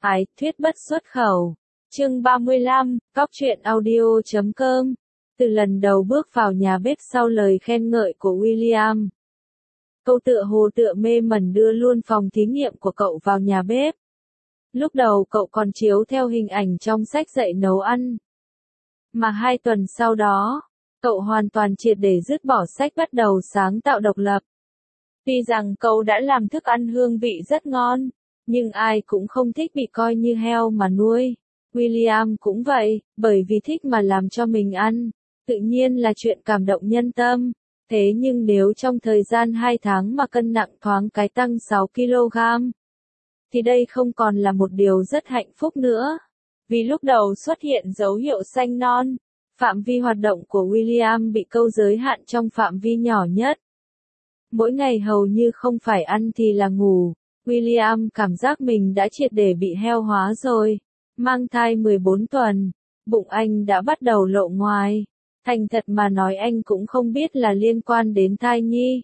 Ái thuyết bất xuất khẩu. Chương 35, Góc truyện audio.com. Từ lần đầu bước vào nhà bếp sau lời khen ngợi của William, cậu tựa hồ tựa mê mẩn đưa luôn phòng thí nghiệm của cậu vào nhà bếp. Lúc đầu cậu còn chiếu theo hình ảnh trong sách dạy nấu ăn. Mà 2 tuần sau đó, cậu hoàn toàn triệt để dứt bỏ sách bắt đầu sáng tạo độc lập. Tuy rằng cậu đã làm thức ăn hương vị rất ngon, nhưng ai cũng không thích bị coi như heo mà nuôi. William cũng vậy, bởi vì thích mà làm cho mình ăn, tự nhiên là chuyện cảm động nhân tâm. Thế nhưng nếu trong thời gian 2 tháng mà cân nặng thoáng cái tăng 6 kg, thì đây không còn là một điều rất hạnh phúc nữa. Vì lúc đầu xuất hiện dấu hiệu xanh non, phạm vi hoạt động của William bị câu giới hạn trong phạm vi nhỏ nhất. Mỗi ngày hầu như không phải ăn thì là ngủ. William cảm giác mình đã triệt để bị heo hóa rồi. Mang thai 14 tuần, bụng anh đã bắt đầu lộ ngoài. Thành thật mà nói anh cũng không biết là liên quan đến thai nhi,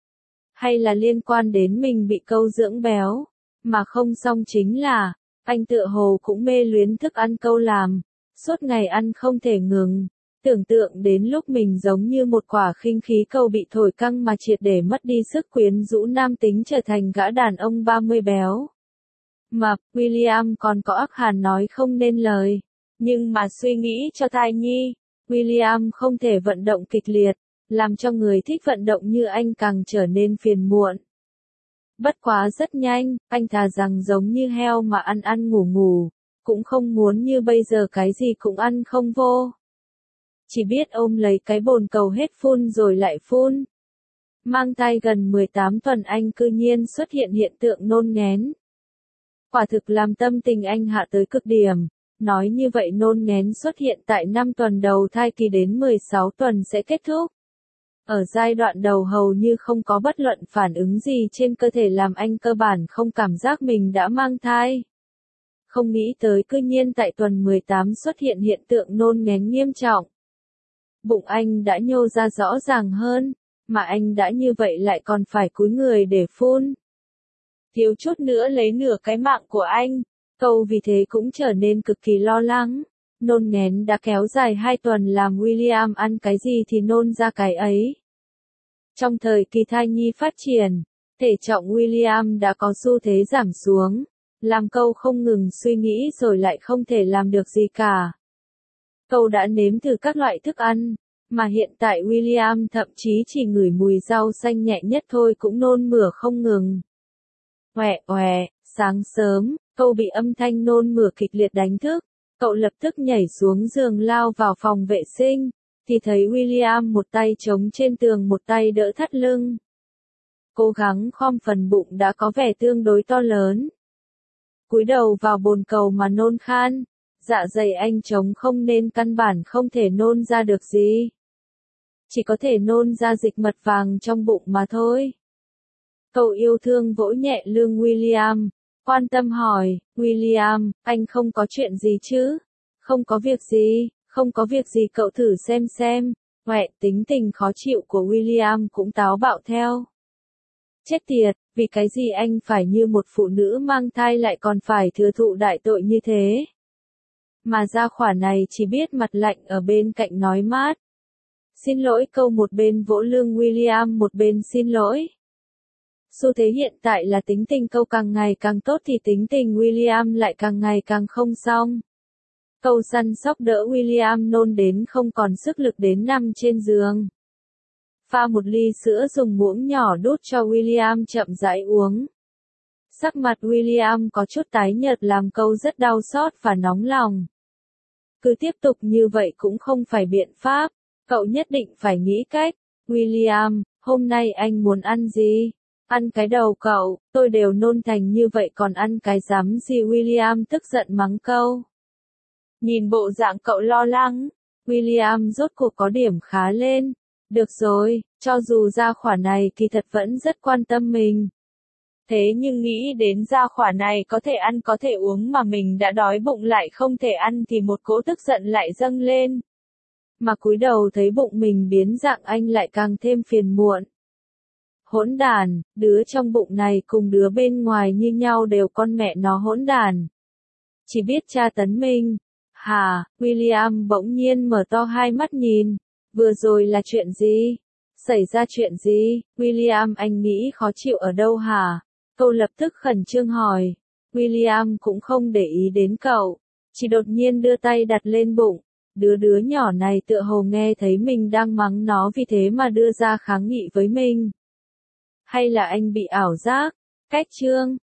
hay là liên quan đến mình bị câu dưỡng béo. Mà không xong chính là, anh tựa hồ cũng mê luyến thức ăn câu làm. Suốt ngày ăn không thể ngừng. Tưởng tượng đến lúc mình giống như một quả khinh khí cầu bị thổi căng mà triệt để mất đi sức quyến rũ nam tính trở thành gã đàn ông 30 béo mập. William còn có ác hàn nói không nên lời. Nhưng mà suy nghĩ cho thai nhi, William không thể vận động kịch liệt, làm cho người thích vận động như anh càng trở nên phiền muộn. Bất quá rất nhanh, anh thà rằng giống như heo mà ăn ăn ngủ ngủ, cũng không muốn như bây giờ cái gì cũng ăn không vô. Chỉ biết ôm lấy cái bồn cầu hết phun rồi lại phun. Mang thai gần 18 tuần anh cư nhiên xuất hiện hiện tượng nôn nghén. Quả thực làm tâm tình anh hạ tới cực điểm. Nói như vậy nôn nghén xuất hiện tại 5 tuần đầu thai kỳ đến 16 tuần sẽ kết thúc. Ở giai đoạn đầu hầu như không có bất luận phản ứng gì trên cơ thể làm anh cơ bản không cảm giác mình đã mang thai. Không nghĩ tới cư nhiên tại tuần 18 xuất hiện hiện tượng nôn nghén nghiêm trọng. Bụng anh đã nhô ra rõ ràng hơn, mà anh đã như vậy lại còn phải cúi người để phun. Thiếu chút nữa lấy nửa cái mạng của anh, cậu vì thế cũng trở nên cực kỳ lo lắng. Nôn nghén đã kéo dài 2 tuần làm William ăn cái gì thì nôn ra cái ấy. Trong thời kỳ thai nhi phát triển, thể trọng William đã có xu thế giảm xuống, làm cậu không ngừng suy nghĩ rồi lại không thể làm được gì cả. Cậu đã nếm thử các loại thức ăn, mà hiện tại William thậm chí chỉ ngửi mùi rau xanh nhẹ nhất thôi cũng nôn mửa không ngừng. Oẹ oẹ, sáng sớm, cậu bị âm thanh nôn mửa kịch liệt đánh thức. Cậu lập tức nhảy xuống giường lao vào phòng vệ sinh, thì thấy William một tay chống trên tường một tay đỡ thắt lưng. Cố gắng khom phần bụng đã có vẻ tương đối to lớn. Cúi đầu vào bồn cầu mà nôn khan, dạ dày anh trống không nên căn bản không thể nôn ra được gì. Chỉ có thể nôn ra dịch mật vàng trong bụng mà thôi. Cậu yêu thương vỗ nhẹ lưng William, quan tâm hỏi, William, anh không có chuyện gì chứ? Không có việc gì, không có việc gì cậu thử xem. Ngoẹ, tính tình khó chịu của William cũng táo bạo theo. Chết tiệt, vì cái gì anh phải như một phụ nữ mang thai lại còn phải thừa thụ đại tội như thế? Mà gia khỏa này chỉ biết mặt lạnh ở bên cạnh nói mát. Xin lỗi câu một bên vỗ lưng William một bên xin lỗi. Xu thế hiện tại là tính tình câu càng ngày càng tốt thì tính tình William lại càng ngày càng không xong. Câu săn sóc đỡ William nôn đến không còn sức lực đến nằm trên giường. Pha một ly sữa dùng muỗng nhỏ đút cho William chậm rãi uống. Sắc mặt William có chút tái nhợt làm câu rất đau xót và nóng lòng. Cứ tiếp tục như vậy cũng không phải biện pháp, cậu nhất định phải nghĩ cách. William, hôm nay anh muốn ăn gì? Ăn cái đầu cậu, tôi đều nôn thành như vậy còn ăn cái rắm gì? William tức giận mắng câu. Nhìn bộ dạng cậu lo lắng, William rốt cuộc có điểm khá lên. Được rồi, cho dù gia khỏa này kỳ thật vẫn rất quan tâm mình. Thế nhưng nghĩ đến gia khỏa này có thể ăn có thể uống mà mình đã đói bụng lại không thể ăn thì một cỗ tức giận lại dâng lên. Mà cúi đầu thấy bụng mình biến dạng anh lại càng thêm phiền muộn. Hỗn đàn, đứa trong bụng này cùng đứa bên ngoài như nhau đều con mẹ nó hỗn đàn. chỉ biết tra tấn mình. Hả? William bỗng nhiên mở to hai mắt nhìn. Vừa rồi là chuyện gì? Xảy ra chuyện gì? William, anh nghĩ khó chịu ở đâu hả? Cậu lập tức khẩn trương hỏi. William cũng không để ý đến cậu, chỉ đột nhiên đưa tay đặt lên bụng. Đứa nhỏ này tựa hồ nghe thấy mình đang mắng nó vì thế mà đưa ra kháng nghị với mình. Hay là anh bị ảo giác? Cách chương